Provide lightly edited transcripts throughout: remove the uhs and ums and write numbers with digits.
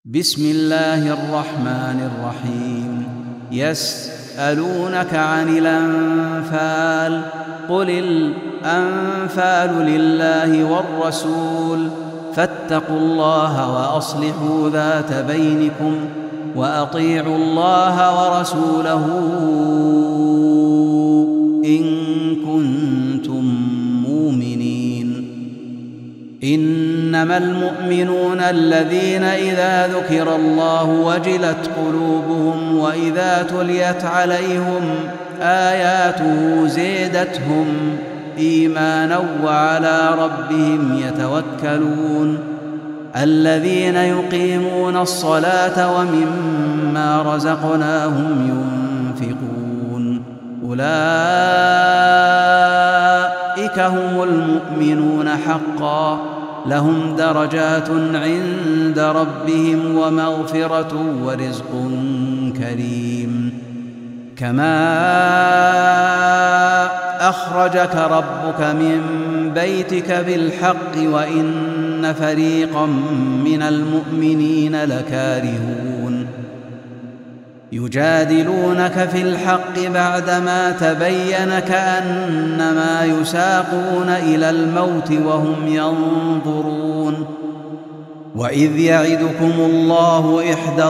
بسم الله الرحمن الرحيم. يسألونك عن الأنفال، قل الأنفال لله والرسول، فاتقوا الله وأصلحوا ذات بينكم، وأطيعوا الله ورسوله إن كنتم مؤمنين. إنما المؤمنون الذين إذا ذكر الله وجلت قلوبهم وإذا تليت عليهم آياته زادتهم إيمانا وعلى ربهم يتوكلون. الذين يقيمون الصلاة ومما رزقناهم ينفقون، أولئك هم المؤمنون حقا، لهم درجات عند ربهم ومغفرة ورزق كريم. كما أخرجك ربك من بيتك بالحق وإن فريقا من المؤمنين لكارهون. يجادلونك في الحق بعدما تبين كأنما يساقون إلى الموت وهم ينظرون. وإذ يعدكم الله إحدى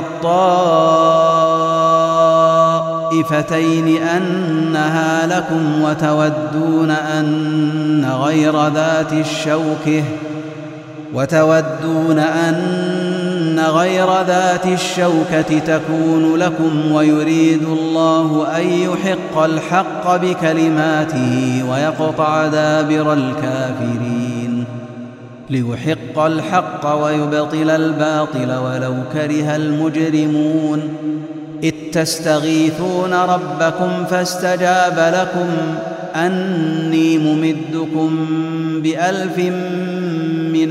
الطائفتين أنها لكم وتودون أن غير ذات الشوكة تكون لكم، ويريد الله أن يحق الحق بكلماته ويقطع دابر الكافرين، ليحق الحق ويبطل الباطل ولو كره المجرمون. إذ تستغيثون ربكم فاستجاب لكم أني ممدكم ب1000 من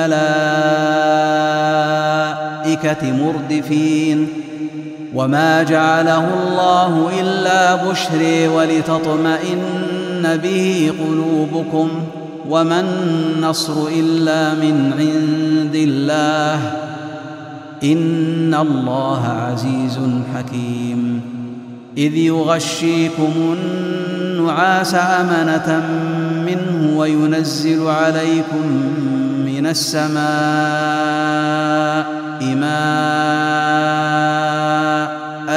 الملائكة مردفين. وما جعله الله إلا بشرى ولتطمئن به قلوبكم، وما النصر إلا من عند الله، إن الله عزيز حكيم. إذ يغشيكم النعاس أمنة منه وينزل عليكم من السماء ماء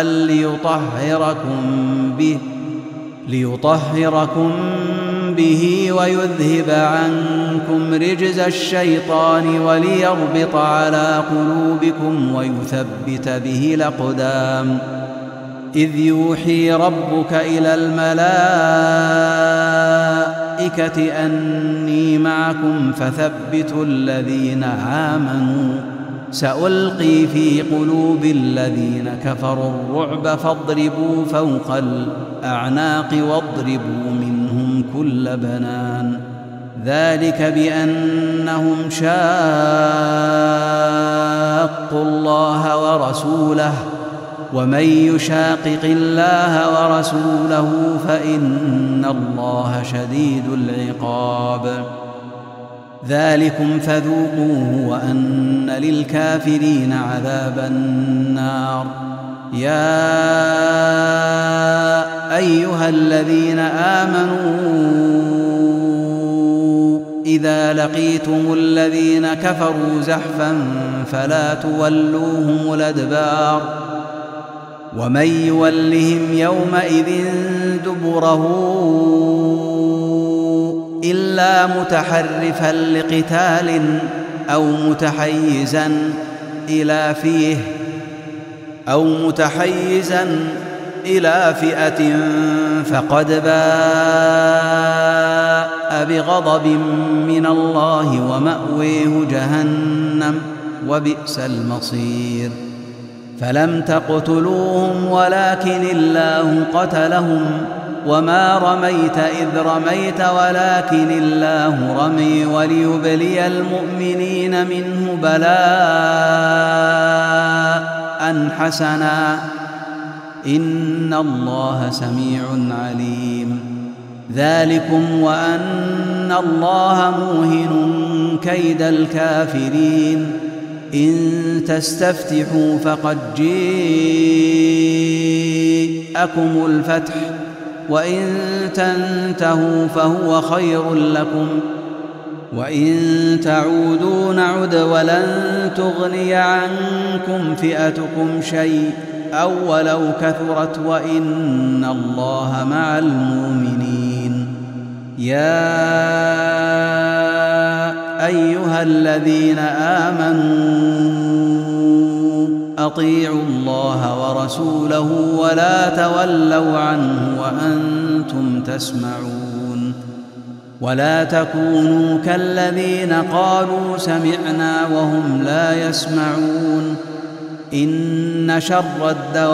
ليطهركم به ويذهب عنكم رجز الشيطان وليربط على قلوبكم ويثبت به الأقدام. إذ يوحي ربك إلى الملائكة أني معكم فثبتوا الذين آمنوا، سألقي في قلوب الذين كفروا الرعب فاضربوا فوق الأعناق واضربوا منهم كل بنان. ذلك بأنهم شاقوا الله ورسوله، ومن يشاقق الله ورسوله فإن الله شديد العقاب. ذلكم فذوقوه وأن للكافرين عذاب النار. يا أيها الذين آمنوا إذا لقيتم الذين كفروا زحفا فلا تولوهم الأدبار، ومن يولهم يومئذ دبره إلا متحرفا لقتال أو متحيزا إلى فئة فقد باء بغضب من الله ومأويه جهنم وبئس المصير. فلم تقتلوهم ولكن الله قتلهم، وما رميت إذ رميت ولكن الله رمي، وليبلي المؤمنين منه بلاء حسنا، إن الله سميع عليم. ذلكم وأن الله موهن كيد الكافرين، إن تستفتحوا فقد جاءكم الفتح وإن تنتهوا فهو خير لكم وإن تعودوا نعد ولن تغني عنكم فئتكم شيئا ولو كثرت وإن الله مع المؤمنين. يا أيها الذين آمنوا أطيعوا الله ورسوله ولا تولوا عنه وأنتم تسمعون ولا تكونوا كالذين قالوا سمعنا وهم لا يسمعون. إن شر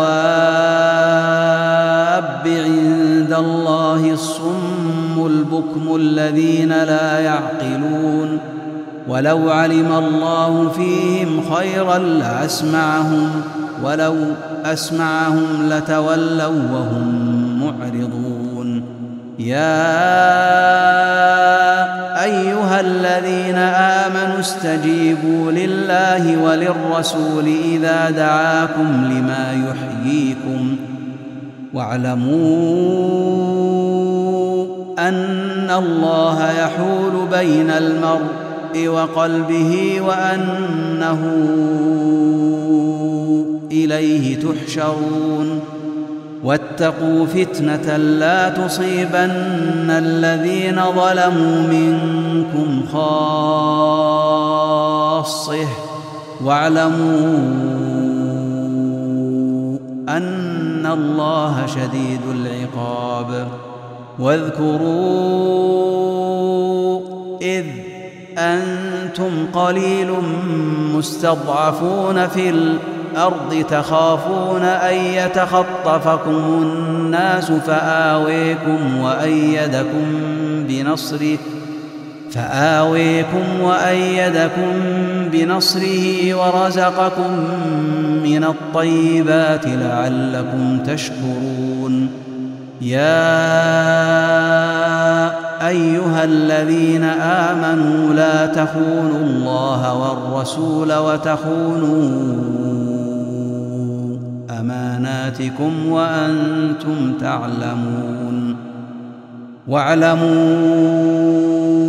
الدواب عند الله الصم البكم الذين لا يعقلون ولو علم الله فيهم خيرا لأسمعهم ولو أسمعهم لتولوا وهم معرضون. يا أيها الذين آمنوا استجيبوا لله وللرسول إذا دعاكم لما يحييكم واعلموا أن الله يحول بين المرء وقلبه وأنه إليه تحشرون. واتقوا فتنة لا تصيبن الذين ظلموا منكم خاصة واعلموا أن الله شديد العقاب. واذكروا إذ أنتم قليل مستضعفون في الأرض تخافون أن يتخطفكم الناس فآويكم وأيدكم بنصره ورزقكم من الطيبات لعلكم تشكرون. يا أيها الذين آمنوا لا تخونوا الله والرسول وتخونوا أماناتكم وأنتم تعلمون. واعلموا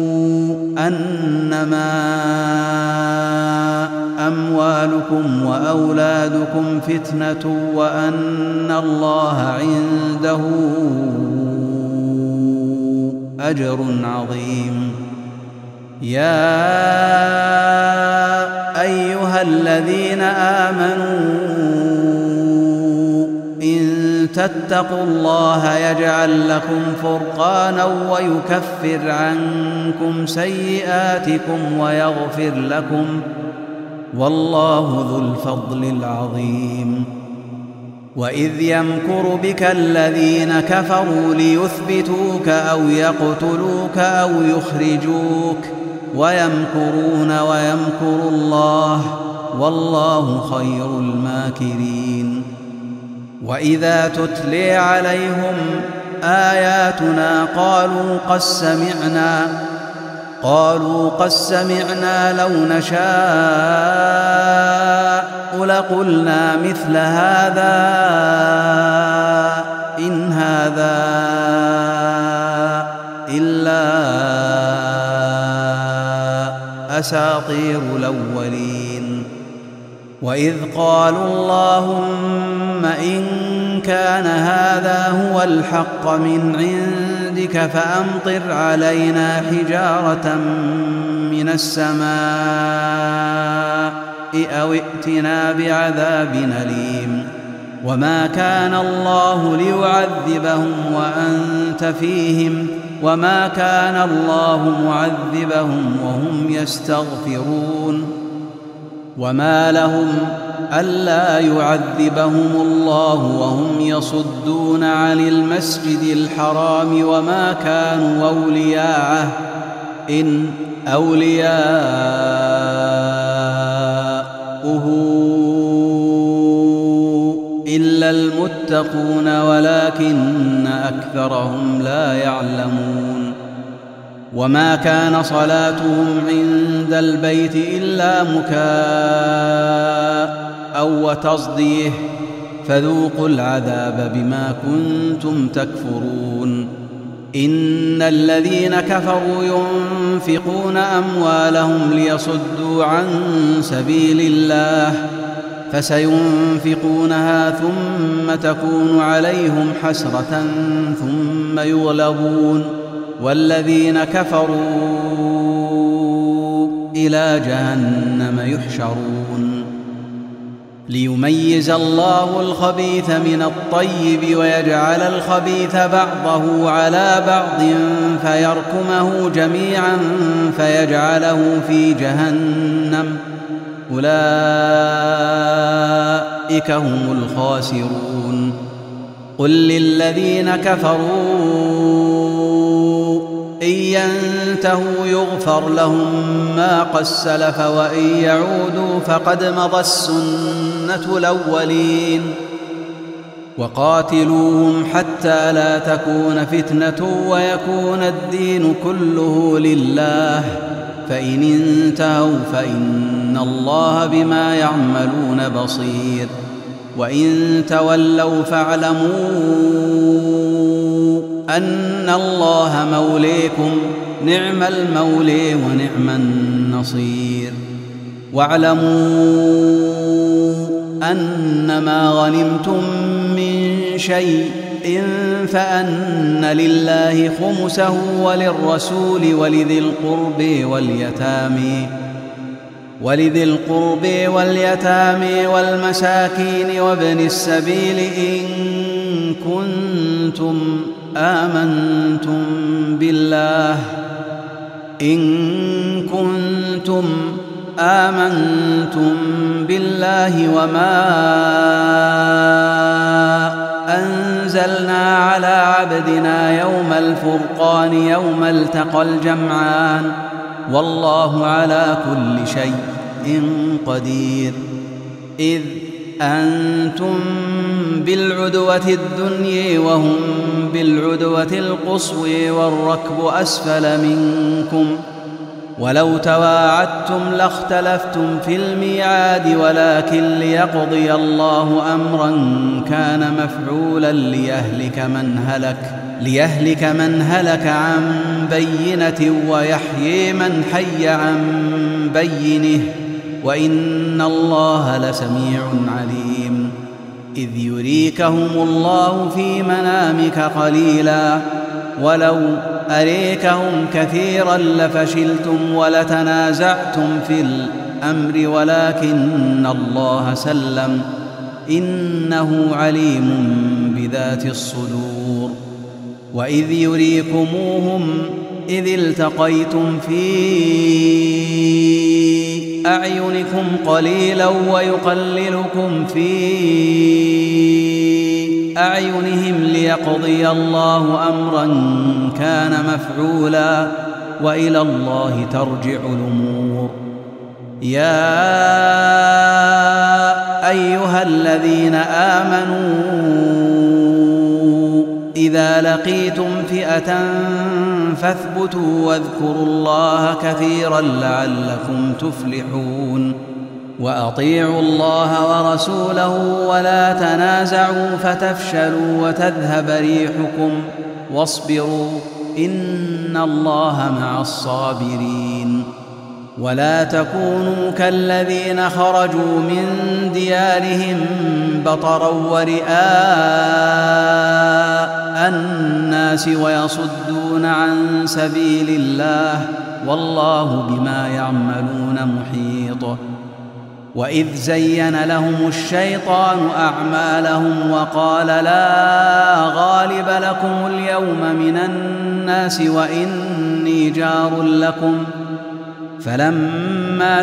أنما أموالكم وأولادكم فتنة وأن الله عنده أجر عظيم. يا أيها الذين آمنوا إن تتقوا الله يجعل لكم فرقانا ويكفر عنكم سيئاتكم ويغفر لكم والله ذو الفضل العظيم. وإذ يمكر بك الذين كفروا ليثبتوك أو يقتلوك أو يخرجوك ويمكرون ويمكر الله والله خير الماكرين. وإذا تتلي عليهم آياتنا قالوا قد سمعنا لو نشاء لقلنا مثل هذا إن هذا إلا أساطير الأولين. وإذ قالوا اللهم إن كان هذا هو الحق من عندك فأمطر علينا حجارة من السماء أو ائتنا بعذاب أليم. وما كان الله ليعذبهم وأنت فيهم وما كان الله معذبهم وهم يستغفرون. وما لهم ألا يعذبهم الله وهم يصدون عن المسجد الحرام وما كانوا أولياءه إن أولياؤه إلا المتقون ولكن أكثرهم لا يعلمون. وما كان صلاتهم عند البيت إلا مكاء وتصديه فذوقوا العذاب بما كنتم تكفرون. إن الذين كفروا ينفقون أموالهم ليصدوا عن سبيل الله فسينفقونها ثم تكون عليهم حسرة ثم يغلبون والذين كفروا إلى جهنم يحشرون. ليميز الله الخبيث من الطيب ويجعل الخبيث بعضه على بعض فيركمه جميعا فيجعله في جهنم أولئك هم الخاسرون. قل للذين كفروا إن ينتهوا يغفر لهم ما قد سلف وإن يعودوا فقد مضى السنة الأولين. وقاتلوهم حتى لا تكون فتنة ويكون الدين كله لله فإن انتهوا فإن الله بما يعملون بصير. وإن تولوا فاعلموا أن الله موليكم نعم المولي ونعم النصير. واعلموا أنما غنمتم من شيء فأن لله خمسه وللرسول ولذي القرب واليتامى والمساكين وابن السبيل إن كنتم آمنتم بالله وما أنزلنا على عبدنا يوم الفرقان يوم التقى الجمعان والله على كل شيء قدير. إذ أنتم بالعدوة الدنيا وهم بالعدوة القصوى والركب أسفل منكم ولو تواعدتم لاختلفتم في الميعاد ولكن ليقضي الله أمرا كان مفعولا ليهلك من هلك عن بينة ويحيي من حي عن بينه وإن الله لسميع عليم. إذ يريكهم الله في منامك قليلا ولو أريكهم كثيرا لفشلتم ولتنازعتم في الأمر ولكن الله سلم إنه عليم بذات الصدور. وإذ يريكموهم إذ التقيتم في أعينكم قليلا ويقللكم في أعينهم ليقضي الله أمرا كان مفعولا وإلى الله ترجع الأمور. يا أيها الذين آمنوا إذا لقيتم فئة فاثبتوا واذكروا الله كثيرا لعلكم تفلحون. وأطيعوا الله ورسوله ولا تنازعوا فتفشلوا وتذهب ريحكم واصبروا إن الله مع الصابرين. ولا تكونوا كالذين خرجوا من ديارهم بطرا ورئاء الناس ويصدون عن سبيل الله والله بما يعملون محيط. وإذ زين لهم الشيطان أعمالهم وقال لا غالب لكم اليوم من الناس وإني جار لكم فلما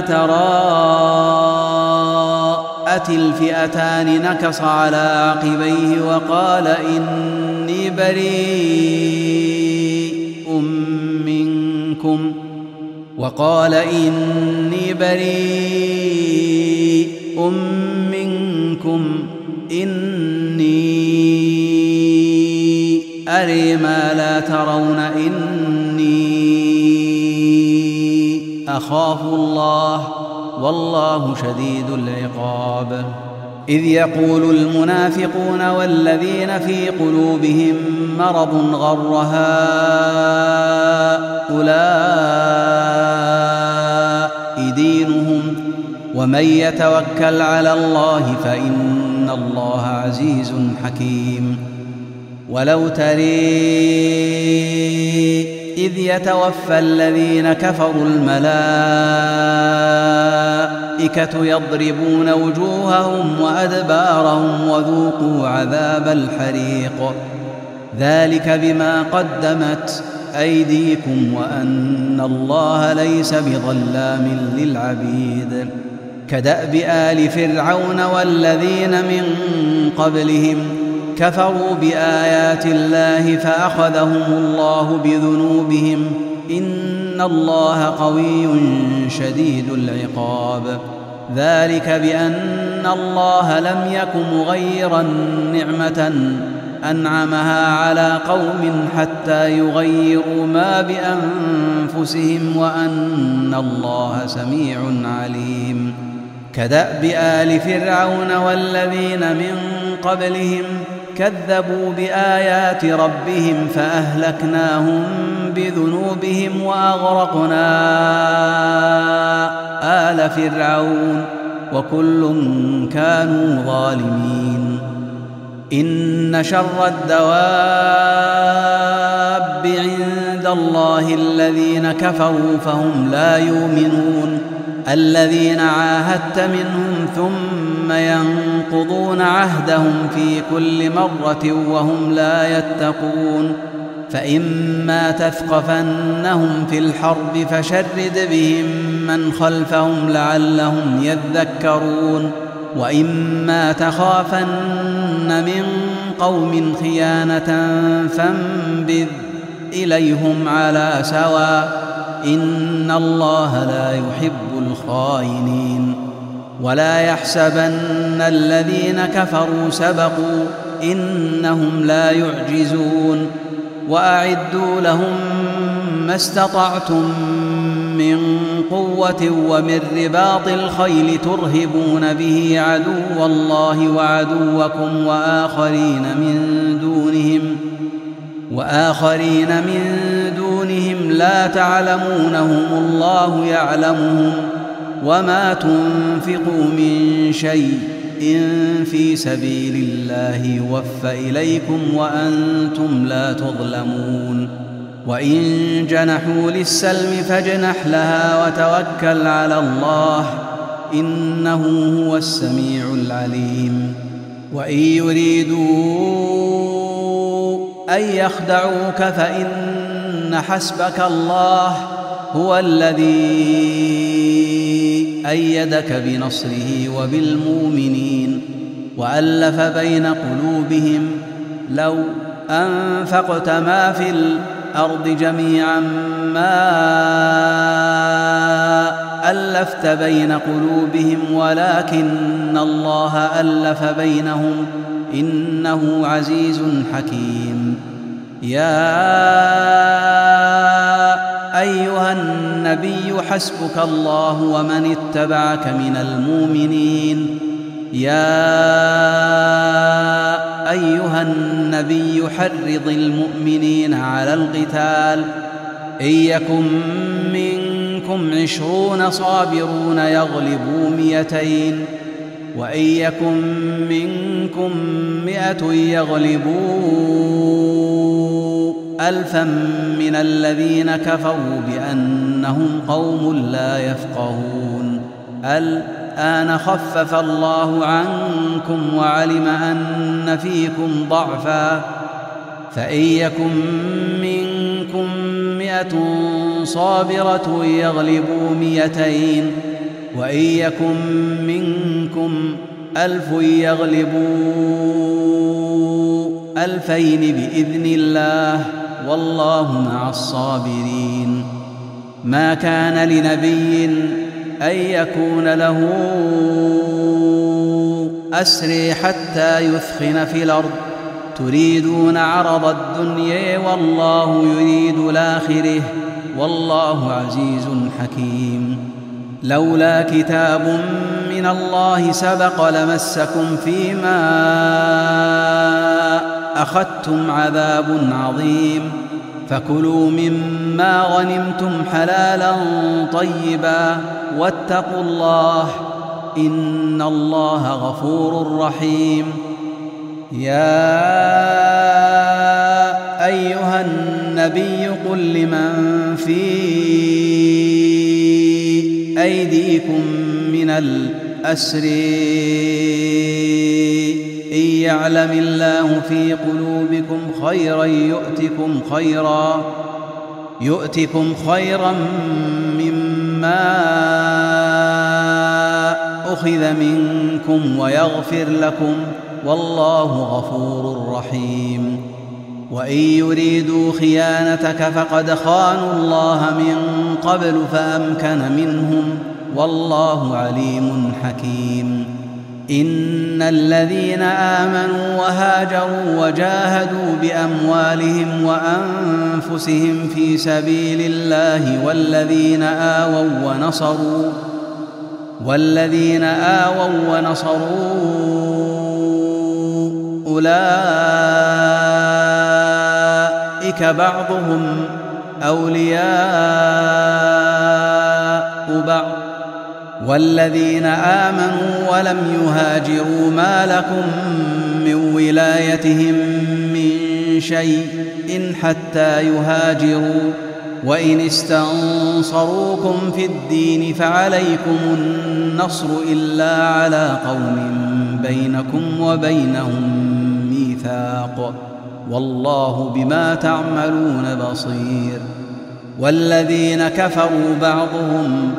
تراءت الفئتان نكص على عقبيه وقال إني بريء منكم إني أري ما لا ترون إني خافوا الله والله شديد العقاب. إذ يقول المنافقون والذين في قلوبهم مرض غر هؤلاء دينهم ومن يتوكل على الله فإن الله عزيز حكيم. ولو تري إذ يتوفى الذين كفروا الملائكة يضربون وجوههم وأدبارهم وذوقوا عذاب الحريق ذلك بما قدمت أيديكم وأن الله ليس بظلام للعبيد. كدأب آل فرعون والذين من قبلهم كفروا بآيات الله فأخذهم الله بذنوبهم إن الله قوي شديد العقاب. ذلك بأن الله لم يك مغيرا نعمة أنعمها على قوم حتى يغيروا ما بأنفسهم وأن الله سميع عليم. كدأب آل فرعون والذين من قبلهم كذبوا بآيات ربهم فأهلكناهم بذنوبهم وأغرقنا آل فرعون وكل كانوا ظالمين. إن شر الدواب عند الله الذين كفروا فهم لا يؤمنون الذين عاهدت منهم ثم ينقضون عهدهم في كل مرة وهم لا يتقون. فإما تثقفنهم في الحرب فشرد بهم من خلفهم لعلهم يذكرون وإما تخافن من قوم خيانة فانبذ إليهم على سواء إن الله لا يحب الخائنين. ولا يحسبن الذين كفروا سبقوا إنهم لا يعجزون وأعدوا لهم ما استطعتم من قوة ومن رباط الخيل ترهبون به عدو الله وعدوكم وآخرين من دونهم لا تعلمونهم الله يعلمهم وما تنفقوا من شيء إن في سبيل الله يوفى إليكم وأنتم لا تظلمون. وإن جنحوا للسلم فاجنح لها وتوكل على الله إنه هو السميع العليم. وإن يريدوا أن يخدعوك فإن حسبك الله هو الذي أيدك بنصره وبالمؤمنين وألف بين قلوبهم لو أنفقت ما في الأرض جميعا ما ألفت بين قلوبهم ولكن الله ألف بينهم إنه عزيز حكيم. يا أيها النبي حسبك الله ومن اتبعك من المؤمنين. يا أيها النبي حرض المؤمنين على القتال إن يكن منكم 20 صابرون يغلبوا 200 وإن يكن منكم 100 يغلبوا 1000 من الذين كفروا بأنهم قوم لا يفقهون. الآن خفف الله عنكم وعلم أن فيكم ضعفا فإن يكن منكم 100 صابرة يغلبوا 200 وإن يكن منكم 1000 يغلبوا 2000 بإذن الله والله مع الصابرين. ما كان لنبي أن يكون له أسرى حتى يثخن في الأرض تريدون عرض الدنيا والله يريد الآخرة والله عزيز حكيم. لولا كتاب من الله سبق لمسكم فيما أخذتم عذاب عظيم، فكلوا مما غنمتم حلالا طيبا واتقوا الله إن الله غفور رحيم. يا أيها النبي قل لمن في أيديكم من الأسر إن يعلم الله في قلوبكم خيرا يؤتكم خيرا مما أخذ منكم ويغفر لكم والله غفور رحيم. وإن يريدوا خيانتك فقد خانوا الله من قبل فأمكن منهم والله عليم حكيم. إن الذين آمنوا وهاجروا وجاهدوا بأموالهم وأنفسهم في سبيل الله والذين آووا ونصروا أولئك بعضهم أولياء بعض، والذين آمنوا ولم يهاجروا ما لكم من ولايتهم من شيء حتى يهاجروا، وإن استنصروكم في الدين فعليكم النصر إلا على قوم بينكم وبينهم ميثاق والله بما تعملون بصير. والذين كفروا بعضهم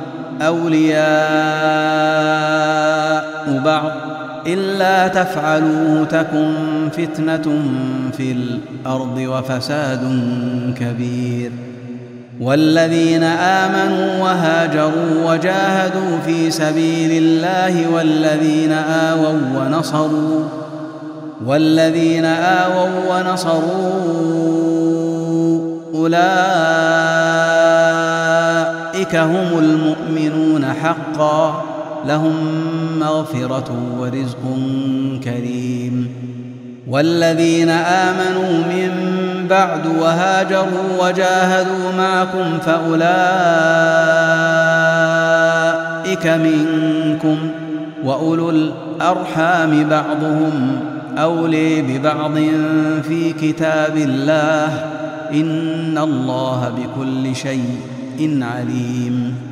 أولياء بعض إلا تفعلوه تكن فتنة في الأرض وفساد كبير. والذين آمنوا وهاجروا وجاهدوا في سبيل الله والذين آووا ونصروا أولئك هم المؤمنون حقا لهم مغفرة ورزق كريم. والذين آمنوا من بعد وهاجروا وجاهدوا معكم فأولئك منكم، وأولو الأرحام بعضهم أولي ببعض في كتاب الله إن الله بكل شيء عليم.